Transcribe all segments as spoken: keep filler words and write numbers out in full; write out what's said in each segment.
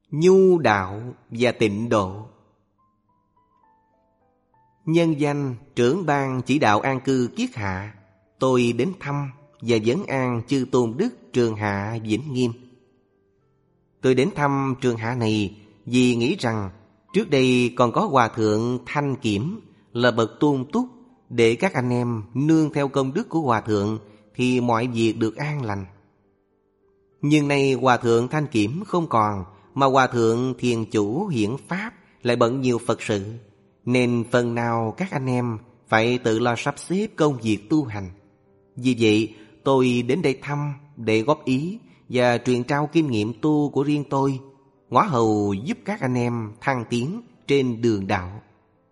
nhu đạo và tịnh độ. Nhân danh trưởng ban chỉ đạo an cư Kiết Hạ, tôi đến thăm và vấn an chư tôn đức Trường Hạ Vĩnh Nghiêm. Tôi đến thăm Trường Hạ này vì nghĩ rằng trước đây còn có Hòa Thượng Thanh Kiểm là bậc tôn túc, để các anh em nương theo công đức của Hòa Thượng thì mọi việc được an lành. Nhưng nay Hòa Thượng Thanh Kiểm không còn, mà Hòa Thượng Thiền Chủ Hiển Pháp lại bận nhiều Phật sự, nên phần nào các anh em phải tự lo sắp xếp công việc tu hành. Vì vậy tôi đến đây thăm để góp ý và truyền trao kinh nghiệm tu của riêng tôi, ngõ hầu giúp các anh em thăng tiến trên đường đạo.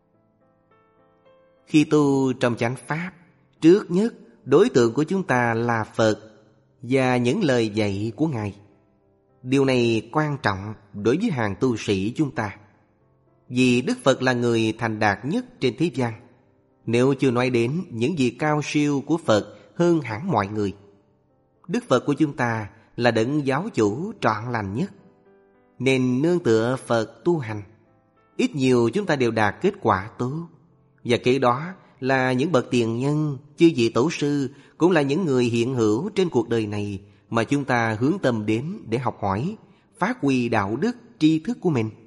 Khi tu trong chánh Pháp, trước nhất đối tượng của chúng ta là Phật và những lời dạy của Ngài. Điều này quan trọng đối với hàng tu sĩ chúng ta, vì Đức Phật là người thành đạt nhất trên thế gian. Nếu chưa nói đến những việc cao siêu của Phật hơn hẳn mọi người, Đức Phật của chúng ta là đấng giáo chủ trọn lành nhất, nên nương tựa Phật tu hành, ít nhiều chúng ta đều đạt kết quả tốt. Và kế đó là những bậc tiền nhân, chư vị tổ sư cũng là những người hiện hữu trên cuộc đời này mà chúng ta hướng tâm đến để học hỏi, phát huy đạo đức, tri thức của mình.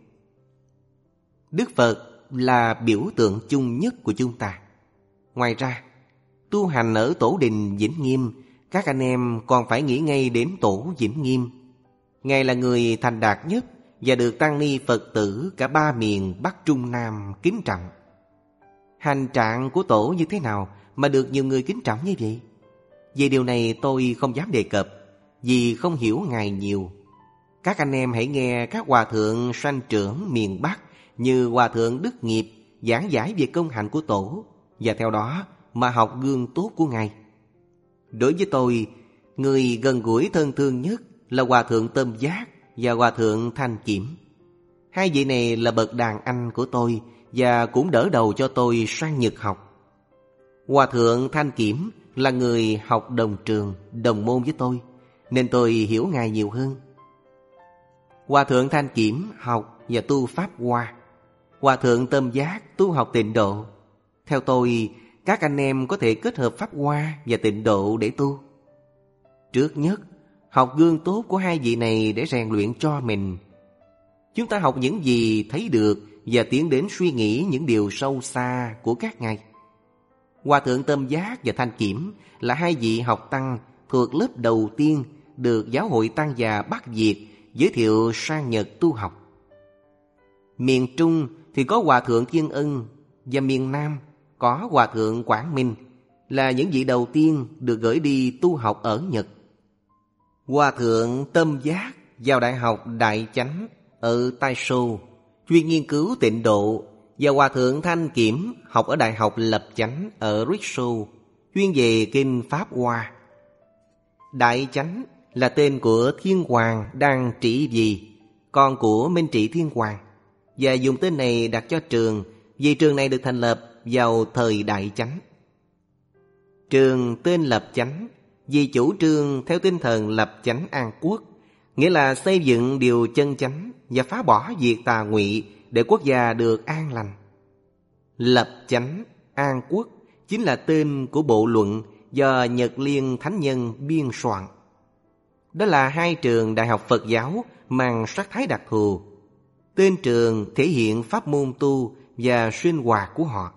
Đức Phật là biểu tượng chung nhất của chúng ta. Ngoài ra, tu hành ở Tổ đình Vĩnh Nghiêm, các anh em còn phải nghĩ ngay đến Tổ Vĩnh Nghiêm. Ngài là người thành đạt nhất và được tăng ni Phật tử cả ba miền Bắc Trung Nam kính trọng. Hành trạng của Tổ như thế nào mà được nhiều người kính trọng như vậy? Về điều này tôi không dám đề cập, vì không hiểu Ngài nhiều. Các anh em hãy nghe các hòa thượng sanh trưởng miền Bắc như Hòa thượng Đức Nghiệp giảng giải về công hạnh của Tổ, và theo đó mà học gương tốt của Ngài. Đối với tôi, người gần gũi thân thương nhất là Hòa thượng Tâm Giác và Hòa thượng Thanh Kiểm. Hai vị này là bậc đàn anh của tôi và cũng đỡ đầu cho tôi sang Nhật học. Hòa thượng Thanh Kiểm là người học đồng trường, đồng môn với tôi, nên tôi hiểu Ngài nhiều hơn. Hòa thượng Thanh Kiểm học và tu Pháp Hoa, Hòa thượng Tâm Giác tu học tịnh độ. Theo tôi, các anh em có thể kết hợp Pháp Hoa và tịnh độ để tu. Trước nhất, học gương tốt của hai vị này để rèn luyện cho mình. Chúng ta học những gì thấy được và tiến đến suy nghĩ những điều sâu xa của các ngài. Hòa thượng Tâm Giác và Thanh Kiểm là hai vị học tăng thuộc lớp đầu tiên được Giáo hội Tăng già Bắc Việt giới thiệu sang Nhật tu học. Miền Trung thì có Hòa thượng Thiên Ân, và miền Nam có Hòa thượng Quảng Minh, là những vị đầu tiên được gửi đi tu học ở Nhật. Hòa thượng Tâm Giác vào Đại học Đại Chánh ở Taisho, chuyên nghiên cứu tịnh độ, và Hòa thượng Thanh Kiểm học ở Đại học Lập Chánh ở Rixo, chuyên về kinh Pháp Hoa. Đại Chánh là tên của Thiên Hoàng đang trị vì, con của Minh Trị Thiên Hoàng, và dùng tên này đặt cho trường vì trường này được thành lập vào thời Đại Chánh. Trường tên Lập Chánh vì chủ trương theo tinh thần lập chánh an quốc, nghĩa là xây dựng điều chân chánh và phá bỏ việc tà ngụy để quốc gia được an lành. Lập chánh an quốc chính là tên của bộ luận do Nhật Liên Thánh Nhân biên soạn. Đó là hai trường đại học Phật giáo mang sắc thái đặc thù. Tên trường thể hiện pháp môn tu và sinh hoạt của họ.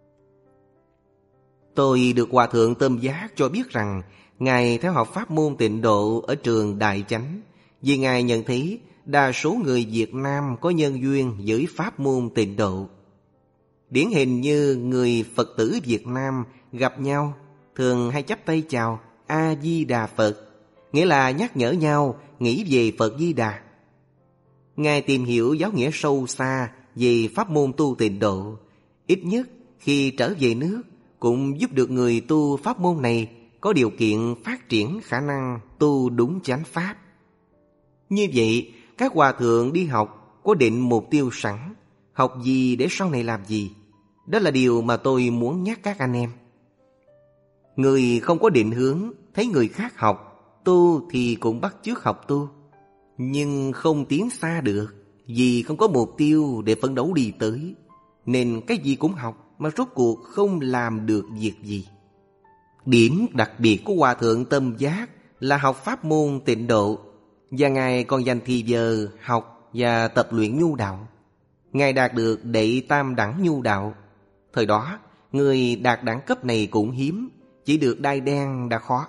Tôi được Hòa thượng Tâm Giác cho biết rằng Ngài theo học pháp môn tịnh độ ở trường Đại Chánh, vì Ngài nhận thấy đa số người Việt Nam có nhân duyên với pháp môn tịnh độ. Điển hình như người Phật tử Việt Nam gặp nhau thường hay chắp tay chào A Di Đà Phật, nghĩa là nhắc nhở nhau nghĩ về Phật Di Đà. Ngài tìm hiểu giáo nghĩa sâu xa về pháp môn tu tịnh độ, ít nhất khi trở về nước cũng giúp được người tu pháp môn này có điều kiện phát triển khả năng tu đúng chánh pháp. Như vậy, các hòa thượng đi học có định mục tiêu sẵn, học gì để sau này làm gì. Đó là điều mà tôi muốn nhắc các anh em. Người không có định hướng, thấy người khác học, tu thì cũng bắt chước học tu, nhưng không tiến xa được. Vì không có mục tiêu để phấn đấu đi tới, nên cái gì cũng học mà rốt cuộc không làm được việc gì. Điểm đặc biệt của Hòa Thượng Tâm Giác là học pháp môn Tịnh Độ, và Ngài còn dành thì giờ học và tập luyện nhu đạo. Ngài đạt được đệ tam đẳng nhu đạo. Thời đó, người đạt đẳng cấp này cũng hiếm, chỉ được đai đen đã khó.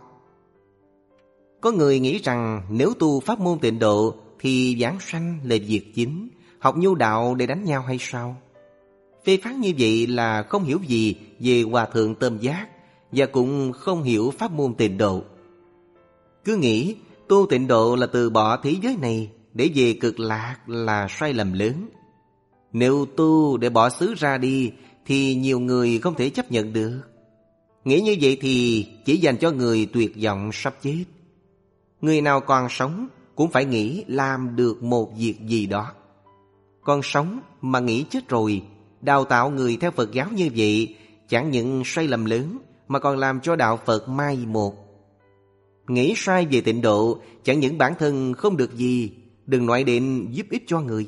Có người nghĩ rằng nếu tu pháp môn Tịnh Độ thì giảng sanh là việc chính, học nhu đạo để đánh nhau hay sao? Phê phán như vậy là không hiểu gì về Hòa Thượng Tâm Giác, và cũng không hiểu pháp môn Tịnh Độ. Cứ nghĩ tu Tịnh Độ là từ bỏ thế giới này để về cực lạc là sai lầm lớn. Nếu tu để bỏ xứ ra đi thì nhiều người không thể chấp nhận được. Nghĩ như vậy thì chỉ dành cho người tuyệt vọng sắp chết. Người nào còn sống cũng phải nghĩ làm được một việc gì đó. Còn sống mà nghĩ chết rồi, đào tạo người theo Phật giáo như vậy chẳng những sai lầm lớn mà còn làm cho đạo Phật mai một. Nghĩ sai về Tịnh Độ chẳng những bản thân không được gì, đừng nói đến giúp ích cho người.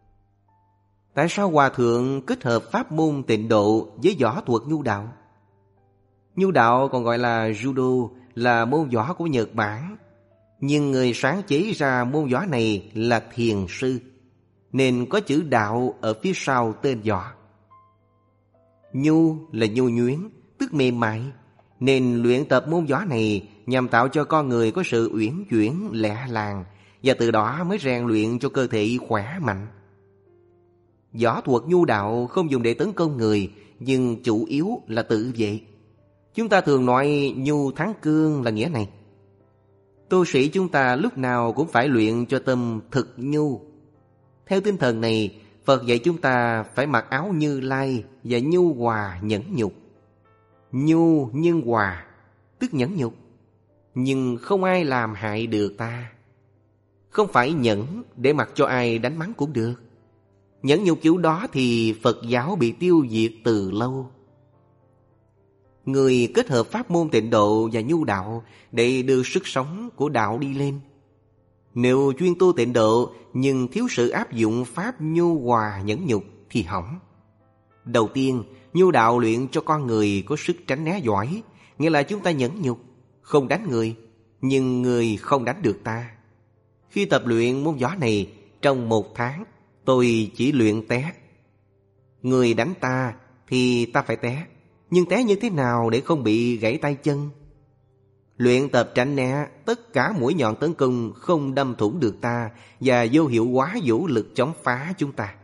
Tại sao Hòa Thượng kết hợp pháp môn Tịnh Độ với võ thuật nhu đạo? Nhu đạo còn gọi là Judo, là môn võ của Nhật Bản. Nhưng người sáng chế ra môn võ này là thiền sư, nên có chữ đạo ở phía sau tên võ. Nhu là nhu nhuyễn, tức mềm mại, nên luyện tập môn võ này nhằm tạo cho con người có sự uyển chuyển lẹ làng, và từ đó mới rèn luyện cho cơ thể khỏe mạnh. Võ thuật nhu đạo không dùng để tấn công người, nhưng chủ yếu là tự vệ. Chúng ta thường nói nhu thắng cương là nghĩa này. Tu sĩ chúng ta lúc nào cũng phải luyện cho tâm thực nhu. Theo tinh thần này, Phật dạy chúng ta phải mặc áo Như Lai và nhu hòa nhẫn nhục. Nhu nhưng hòa, tức nhẫn nhục. Nhưng không ai làm hại được ta. Không phải nhẫn để mặc cho ai đánh mắng cũng được. Nhẫn nhục kiểu đó thì Phật giáo bị tiêu diệt từ lâu. Người kết hợp pháp môn Tịnh Độ và nhu đạo để đưa sức sống của đạo đi lên. Nếu chuyên tu Tịnh Độ nhưng thiếu sự áp dụng pháp nhu hòa nhẫn nhục thì hỏng. Đầu tiên, nhu đạo luyện cho con người có sức tránh né giỏi, nghĩa là chúng ta nhẫn nhục, không đánh người, nhưng người không đánh được ta. Khi tập luyện môn võ này, trong một tháng, tôi chỉ luyện té. Người đánh ta thì ta phải té, nhưng té như thế nào để không bị gãy tay chân? Luyện tập tránh né tất cả mũi nhọn tấn công không đâm thủng được ta, và vô hiệu hóa vũ lực chống phá chúng ta.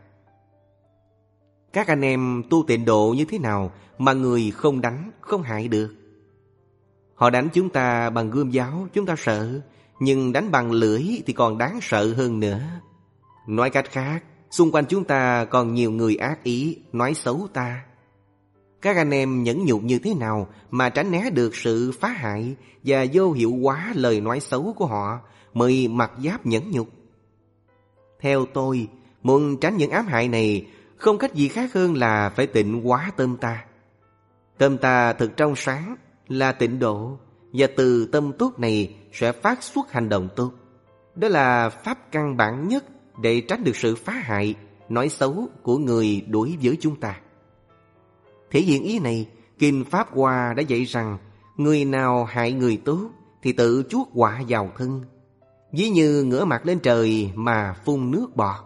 Các anh em tu Tịnh Độ như thế nào mà người không đánh, không hại được? Họ đánh chúng ta bằng gươm giáo, chúng ta sợ, nhưng đánh bằng lưỡi thì còn đáng sợ hơn nữa. Nói cách khác, xung quanh chúng ta còn nhiều người ác ý, nói xấu ta. Các anh em nhẫn nhục như thế nào mà tránh né được sự phá hại và vô hiệu hóa lời nói xấu của họ mới mặc giáp nhẫn nhục? Theo tôi, muốn tránh những ám hại này không cách gì khác hơn là phải tịnh hóa tâm ta. Tâm ta thực trong sáng là Tịnh Độ, và từ tâm tốt này sẽ phát xuất hành động tốt. Đó là pháp căn bản nhất để tránh được sự phá hại, nói xấu của người đối với chúng ta. Thể hiện ý này, Kinh Pháp Hoa đã dạy rằng người nào hại người tốt thì tự chuốc họa vào thân, ví như ngửa mặt lên trời mà phun nước bọt.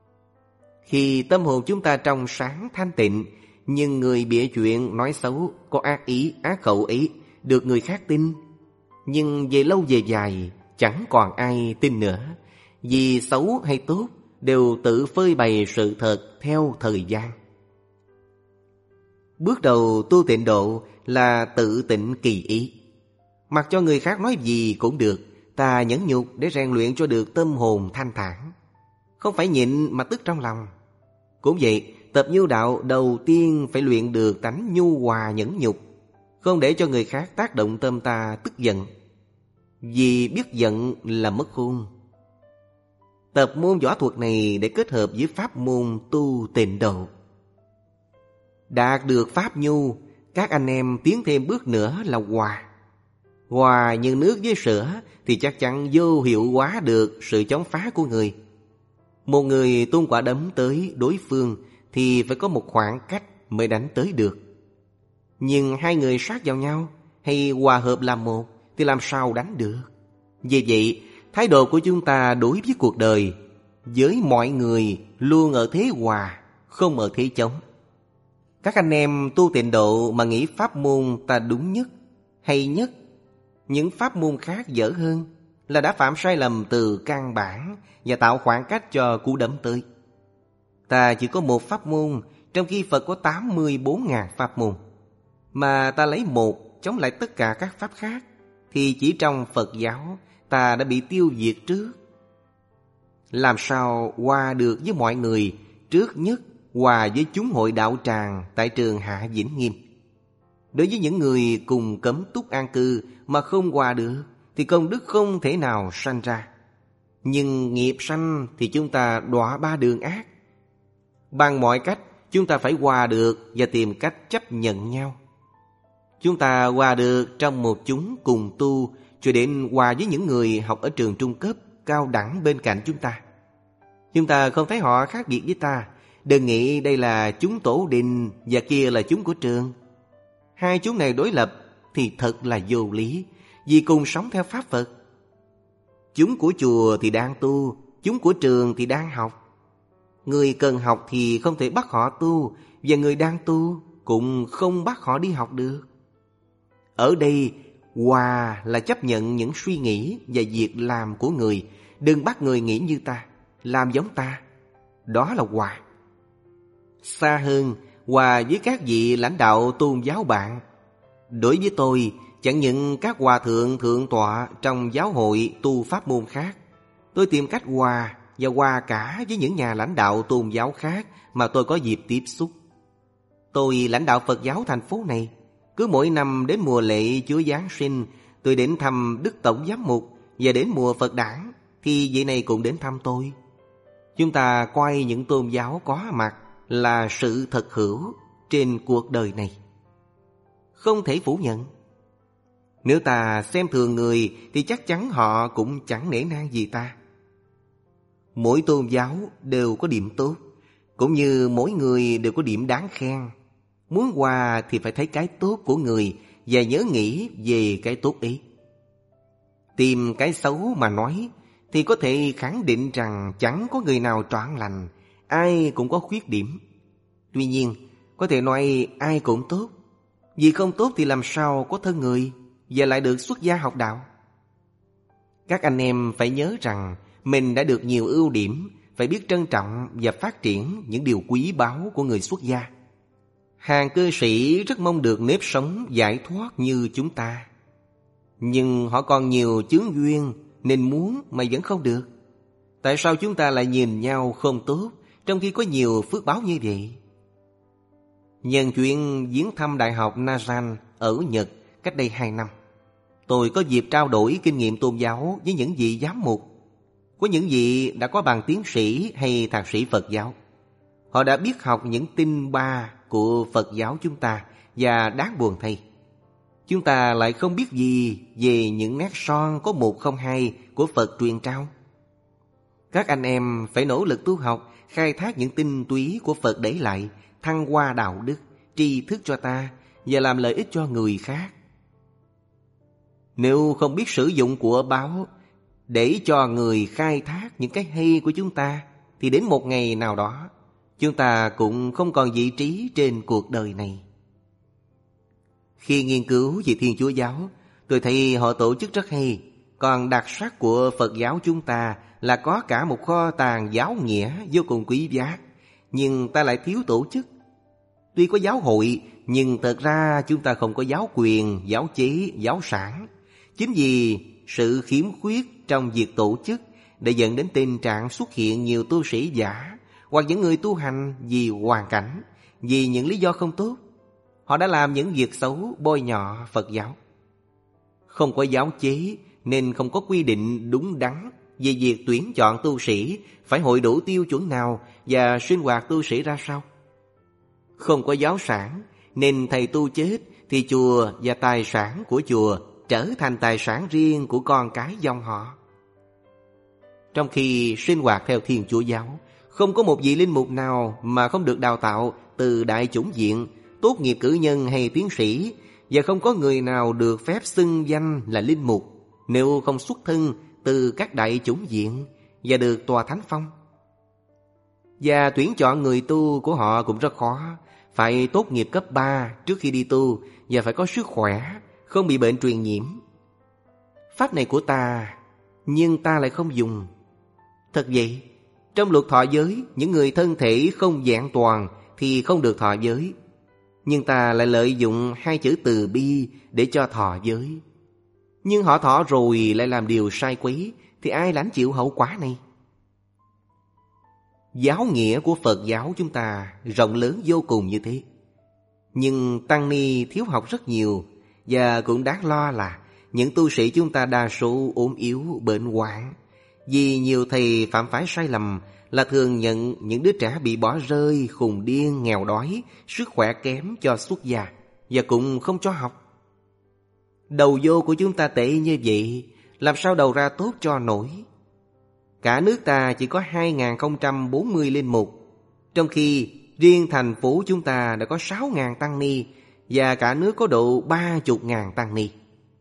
Khi tâm hồn chúng ta trong sáng thanh tịnh, nhưng người bịa chuyện nói xấu, có ác ý, ác khẩu ý, được người khác tin. Nhưng về lâu về dài, chẳng còn ai tin nữa, vì xấu hay tốt đều tự phơi bày sự thật theo thời gian. Bước đầu tu Tịnh Độ là tự tịnh kỳ ý. Mặc cho người khác nói gì cũng được, ta nhẫn nhục để rèn luyện cho được tâm hồn thanh thản, không phải nhịn mà tức trong lòng. Cũng vậy, tập nhu đạo đầu tiên phải luyện được tánh nhu hòa nhẫn nhục, không để cho người khác tác động tâm ta tức giận, vì biết giận là mất khôn. Tập môn võ thuật này để kết hợp với pháp môn tu Tịnh Độ. Đạt được pháp nhu, các anh em tiến thêm bước nữa là hòa. Hòa như nước với sữa thì chắc chắn vô hiệu hóa được sự chống phá của người. Một người tung quả đấm tới đối phương thì phải có một khoảng cách mới đánh tới được. Nhưng hai người sát vào nhau hay hòa hợp làm một thì làm sao đánh được? Vì vậy, thái độ của chúng ta đối với cuộc đời, với mọi người luôn ở thế hòa, không ở thế chống. Các anh em tu tịnh độ mà nghĩ pháp môn ta đúng nhất, hay nhất, những pháp môn khác dở hơn, là đã phạm sai lầm từ căn bản và tạo khoảng cách cho cú đấm tới. Ta chỉ có một pháp môn, trong khi Phật có tám mươi bốn nghìn pháp môn. Mà ta lấy một chống lại tất cả các pháp khác, thì chỉ trong Phật giáo ta đã bị tiêu diệt trước. Làm sao hòa được với mọi người? Trước nhất, hòa với chúng hội đạo tràng tại trường Hạ Vĩnh Nghiêm. Đối với những người cùng cấm túc an cư mà không hòa được, thì công đức không thể nào sanh ra. Nhưng nghiệp sanh thì chúng ta đọa ba đường ác. Bằng mọi cách, chúng ta phải hòa được và tìm cách chấp nhận nhau. Chúng ta hòa được trong một chúng cùng tu, cho đến hòa với những người học ở trường trung cấp, cao đẳng bên cạnh chúng ta. Chúng ta không thấy họ khác biệt với ta, đừng nghĩ đây là chúng tổ đình và kia là chúng của trường. Hai chúng này đối lập thì thật là vô lý, vì cùng sống theo pháp Phật. Chúng của chùa thì đang tu, chúng của trường thì đang học. Người cần học thì không thể bắt họ tu, và người đang tu cũng không bắt họ đi học được. Ở đây, hòa là chấp nhận những suy nghĩ và việc làm của người. Đừng bắt người nghĩ như ta, làm giống ta. Đó là hòa. Xa hơn, hòa với các vị lãnh đạo tôn giáo bạn. Đối với tôi, chẳng những các hòa thượng thượng tọa trong giáo hội tu pháp môn khác, tôi tìm cách hòa và hòa cả với những nhà lãnh đạo tôn giáo khác mà tôi có dịp tiếp xúc. Tôi lãnh đạo Phật giáo thành phố này. Cứ mỗi năm đến mùa lễ Chúa Giáng sinh, tôi đến thăm Đức Tổng Giám Mục, và đến mùa Phật đản thì vị này cũng đến thăm tôi. Chúng ta coi những tôn giáo có mặt là sự thật hữu trên cuộc đời này, không thể phủ nhận. Nếu ta xem thường người thì chắc chắn họ cũng chẳng nể nang gì ta. Mỗi tôn giáo đều có điểm tốt, cũng như mỗi người đều có điểm đáng khen. Muốn hòa thì phải thấy cái tốt của người và nhớ nghĩ về cái tốt ấy. Tìm cái xấu mà nói thì có thể khẳng định rằng chẳng có người nào trọn lành, ai cũng có khuyết điểm. Tuy nhiên, có thể nói ai cũng tốt, vì không tốt thì làm sao có thân người và lại được xuất gia học đạo. Các anh em phải nhớ rằng mình đã được nhiều ưu điểm, phải biết trân trọng và phát triển những điều quý báu của người xuất gia. Hàng cư sĩ rất mong được nếp sống giải thoát như chúng ta, nhưng họ còn nhiều chướng duyên nên muốn mà vẫn không được. Tại sao chúng ta lại nhìn nhau không tốt trong khi có nhiều phước báo như vậy? Nhân chuyện viếng thăm Đại học Nazan ở Nhật cách đây hai năm, tôi có dịp trao đổi kinh nghiệm tôn giáo với những vị giám mục. Có những vị đã có bằng tiến sĩ hay thạc sĩ Phật giáo. Họ đã biết học những tinh ba của Phật giáo chúng ta, và đáng buồn thay, chúng ta lại không biết gì về những nét son có một không hai của Phật truyền trao. Các anh em phải nỗ lực tu học, khai thác những tinh túy của Phật để lại, thăng hoa đạo đức, tri thức cho ta và làm lợi ích cho người khác. Nếu không biết sử dụng của báo để cho người khai thác những cái hay của chúng ta, thì đến một ngày nào đó chúng ta cũng không còn vị trí trên cuộc đời này. Khi nghiên cứu về Thiên Chúa giáo, tôi thấy họ tổ chức rất hay. Còn đặc sắc của Phật giáo chúng ta là có cả một kho tàng giáo nghĩa vô cùng quý giá, nhưng ta lại thiếu tổ chức. Tuy có giáo hội, nhưng thật ra chúng ta không có giáo quyền, giáo chế, giáo sản. Chính vì sự khiếm khuyết trong việc tổ chức để dẫn đến tình trạng xuất hiện nhiều tu sĩ giả, hoặc những người tu hành vì hoàn cảnh, vì những lý do không tốt. Họ đã làm những việc xấu bôi nhọ Phật giáo. Không có giáo chế nên không có quy định đúng đắn về việc tuyển chọn tu sĩ phải hội đủ tiêu chuẩn nào và sinh hoạt tu sĩ ra sao. Không có giáo sản nên thầy tu chết thì chùa và tài sản của chùa trở thành tài sản riêng của con cái dòng họ. Trong khi sinh hoạt theo Thiên Chúa giáo, không có một vị linh mục nào mà không được đào tạo từ đại chủng viện, tốt nghiệp cử nhân hay tiến sĩ, và không có người nào được phép xưng danh là linh mục nếu không xuất thân từ các đại chủng viện và được tòa thánh phong. Và tuyển chọn người tu của họ cũng rất khó, phải tốt nghiệp cấp ba trước khi đi tu và phải có sức khỏe, không bị bệnh truyền nhiễm. Pháp này của ta, nhưng ta lại không dùng. Thật vậy, trong luật thọ giới, những người thân thể không vẹn toàn thì không được thọ giới. Nhưng ta lại lợi dụng hai chữ từ bi để cho thọ giới. Nhưng họ thọ rồi lại làm điều sai quấy, thì ai lãnh chịu hậu quả này? Giáo nghĩa của Phật giáo chúng ta rộng lớn vô cùng như thế. Nhưng tăng ni thiếu học rất nhiều, và cũng đáng lo là những tu sĩ chúng ta đa số ốm yếu, bệnh hoạn. Vì nhiều thầy phạm phải sai lầm là thường nhận những đứa trẻ bị bỏ rơi, khùng điên, nghèo đói, sức khỏe kém cho xuất gia, và cũng không cho học. Đầu vô của chúng ta tệ như vậy, làm sao đầu ra tốt cho nổi? Cả nước ta chỉ có hai nghìn không trăm bốn mươi linh mục, trong khi riêng thành phố chúng ta đã có sáu nghìn tăng ni, và cả nước có độ ba mươi nghìn tăng ni.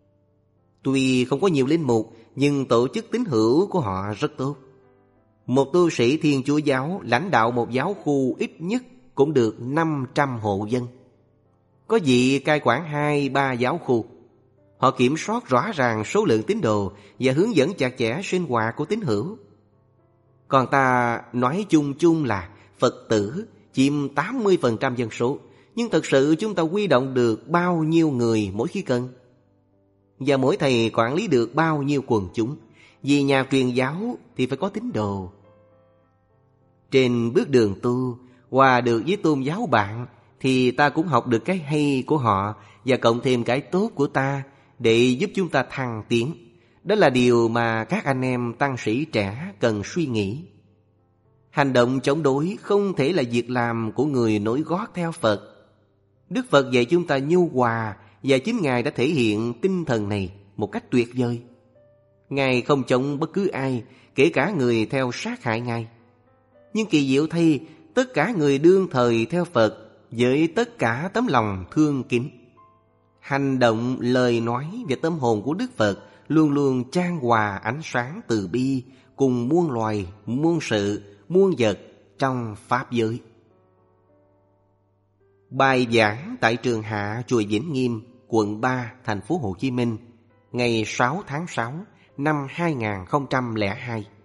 Tuy không có nhiều linh mục, nhưng tổ chức tín hữu của họ rất tốt. Một tu sĩ Thiên Chúa giáo lãnh đạo một giáo khu ít nhất cũng được năm trăm hộ dân. Có vị cai quản hai ba giáo khu. Họ kiểm soát rõ ràng số lượng tín đồ và hướng dẫn chặt chẽ sinh hoạt của tín hữu. Còn ta nói chung chung là Phật tử chiếm tám mươi phần trăm dân số, nhưng thật sự chúng ta huy động được bao nhiêu người mỗi khi cần? Và mỗi thầy quản lý được bao nhiêu quần chúng? Vì nhà truyền giáo thì phải có tín đồ. Trên bước đường tu, hòa được với tôn giáo bạn, thì ta cũng học được cái hay của họ và cộng thêm cái tốt của ta để giúp chúng ta thăng tiến. Đó là điều mà các anh em tăng sĩ trẻ cần suy nghĩ. Hành động chống đối không thể là việc làm của người nối gót theo Phật. Đức Phật dạy chúng ta nhu hòa, và chính Ngài đã thể hiện tinh thần này một cách tuyệt vời. Ngài không chống bất cứ ai, kể cả người theo sát hại Ngài. Nhưng kỳ diệu thay, tất cả người đương thời theo Phật với tất cả tấm lòng thương kính. Hành động, lời nói và tâm hồn của Đức Phật luôn luôn chan hòa ánh sáng từ bi cùng muôn loài, muôn sự, muôn vật trong Pháp giới. Bài giảng tại Trường Hạ chùa Vĩnh Nghiêm, quận ba, thành phố Hồ Chí Minh, ngày sáu tháng sáu năm hai nghìn không trăm lẻ hai.